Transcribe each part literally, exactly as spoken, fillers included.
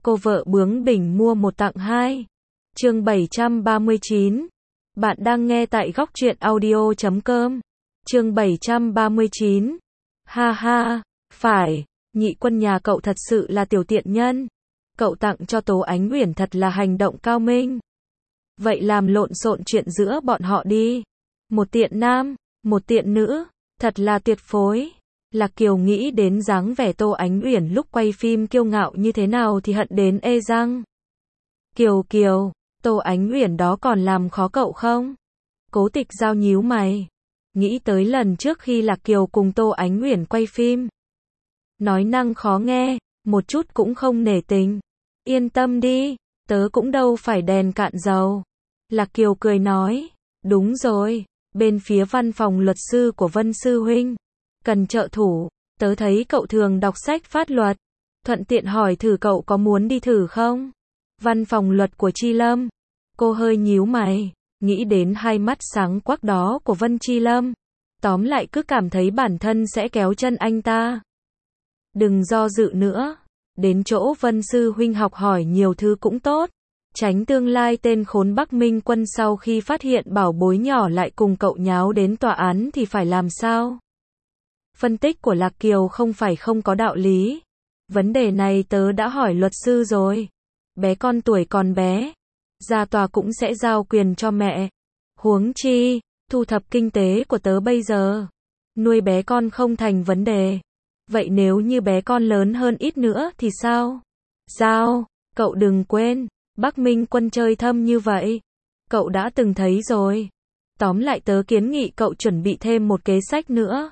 cô vợ bướng bỉnh mua một tặng hai. Chương bảy trăm ba mươi chín. Bạn đang nghe tại góc truyện audio chấm com. Chương bảy trăm ba mươi chín. Ha ha, phải, nhị quân nhà cậu thật sự là tiểu tiện nhân. Cậu tặng cho Tố Ánh Uyển thật là hành động cao minh. Vậy làm lộn xộn chuyện giữa bọn họ đi. Một tiện nam, một tiện nữ, thật là tuyệt phối. Lạc Kiều nghĩ đến dáng vẻ Tô Ánh Uyển lúc quay phim kiêu ngạo như thế nào thì hận đến ê răng. Kiều Kiều, Tô Ánh Uyển đó còn làm khó cậu không? Cố Tịch Giao nhíu mày. Nghĩ tới lần trước khi Lạc Kiều cùng Tô Ánh Uyển quay phim. Nói năng khó nghe, một chút cũng không nể tình. Yên tâm đi, tớ cũng đâu phải đèn cạn dầu. Lạc Kiều cười nói, đúng rồi, bên phía văn phòng luật sư của Vân Sư Huynh. Cần trợ thủ, tớ thấy cậu thường đọc sách pháp luật. Thuận tiện hỏi thử cậu có muốn đi thử không? Văn phòng luật của Chi Lâm. Cô hơi nhíu mày, nghĩ đến hai mắt sáng quắc đó của Vân Chi Lâm. Tóm lại cứ cảm thấy bản thân sẽ kéo chân anh ta. Đừng do dự nữa. Đến chỗ Vân Sư Huynh học hỏi nhiều thứ cũng tốt. Tránh tương lai tên khốn Bắc Minh Quân sau khi phát hiện bảo bối nhỏ lại cùng cậu nháo đến tòa án thì phải làm sao? Phân tích của Lạc Kiều không phải không có đạo lý. Vấn đề này tớ đã hỏi luật sư rồi. Bé con tuổi còn bé. Ra tòa cũng sẽ giao quyền cho mẹ. Huống chi, thu thập kinh tế của tớ bây giờ. Nuôi bé con không thành vấn đề. Vậy nếu như bé con lớn hơn ít nữa thì sao? Giao, cậu đừng quên, Bắc Minh Quân chơi thâm như vậy. Cậu đã từng thấy rồi. Tóm lại tớ kiến nghị cậu chuẩn bị thêm một kế sách nữa.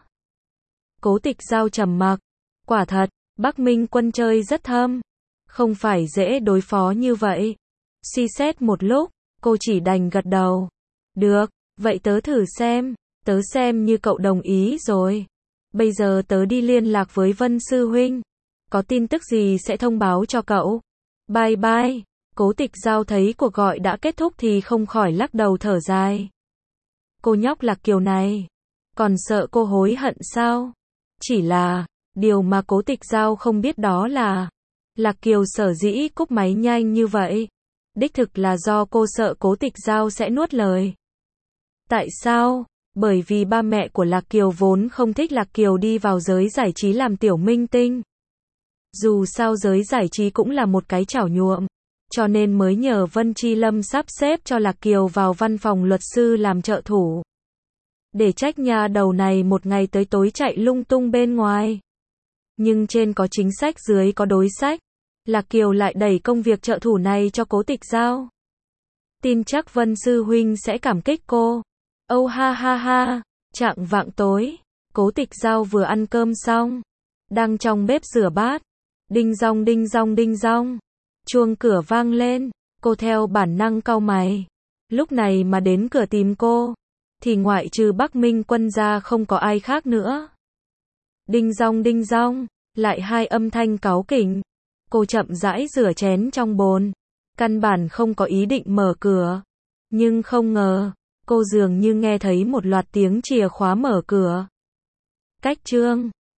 Cố Tịch Giao trầm mặc. Quả thật, Bắc Minh Quân chơi rất thâm. Không phải dễ đối phó như vậy. Suy xét một lúc, cô chỉ đành gật đầu. Được, vậy tớ thử xem. Tớ xem như cậu đồng ý rồi. Bây giờ tớ đi liên lạc với Vân Sư Huynh. Có tin tức gì sẽ thông báo cho cậu. Bye bye. Cố Tịch Giao thấy cuộc gọi đã kết thúc thì không khỏi lắc đầu thở dài. Cô nhóc Lạc Kiều này. Còn sợ cô hối hận sao? Chỉ là, điều mà Cố Tịch Giao không biết đó là, Lạc Kiều sở dĩ cúp máy nhanh như vậy. Đích thực là do cô sợ Cố Tịch Giao sẽ nuốt lời. Tại sao? Bởi vì ba mẹ của Lạc Kiều vốn không thích Lạc Kiều đi vào giới giải trí làm tiểu minh tinh. Dù sao giới giải trí cũng là một cái chảo nhuộm. Cho nên mới nhờ Vân Chi Lâm sắp xếp cho Lạc Kiều vào văn phòng luật sư làm trợ thủ. Để trách nhà đầu này một ngày tới tối chạy lung tung bên ngoài. Nhưng trên có chính sách dưới có đối sách. Lạc Kiều lại đẩy công việc trợ thủ này cho Cố Tịch Giao. Tin chắc Vân Sư Huynh sẽ cảm kích cô. Âu ha ha ha, chạng vạng tối. Cố Tịch Giao vừa ăn cơm xong. Đang trong bếp rửa bát. Đinh dong đinh dong đinh dong. Chuông cửa vang lên. Cô theo bản năng cau mày. Lúc này mà đến cửa tìm cô. Thì ngoại trừ Bắc Minh Quân ra không có ai khác nữa. Đinh dong đinh dong, lại hai âm thanh cáu kỉnh. Cô chậm rãi rửa chén trong bồn. Căn bản không có ý định mở cửa. Nhưng không ngờ, cô dường như nghe thấy một loạt tiếng chìa khóa mở cửa. Cách chương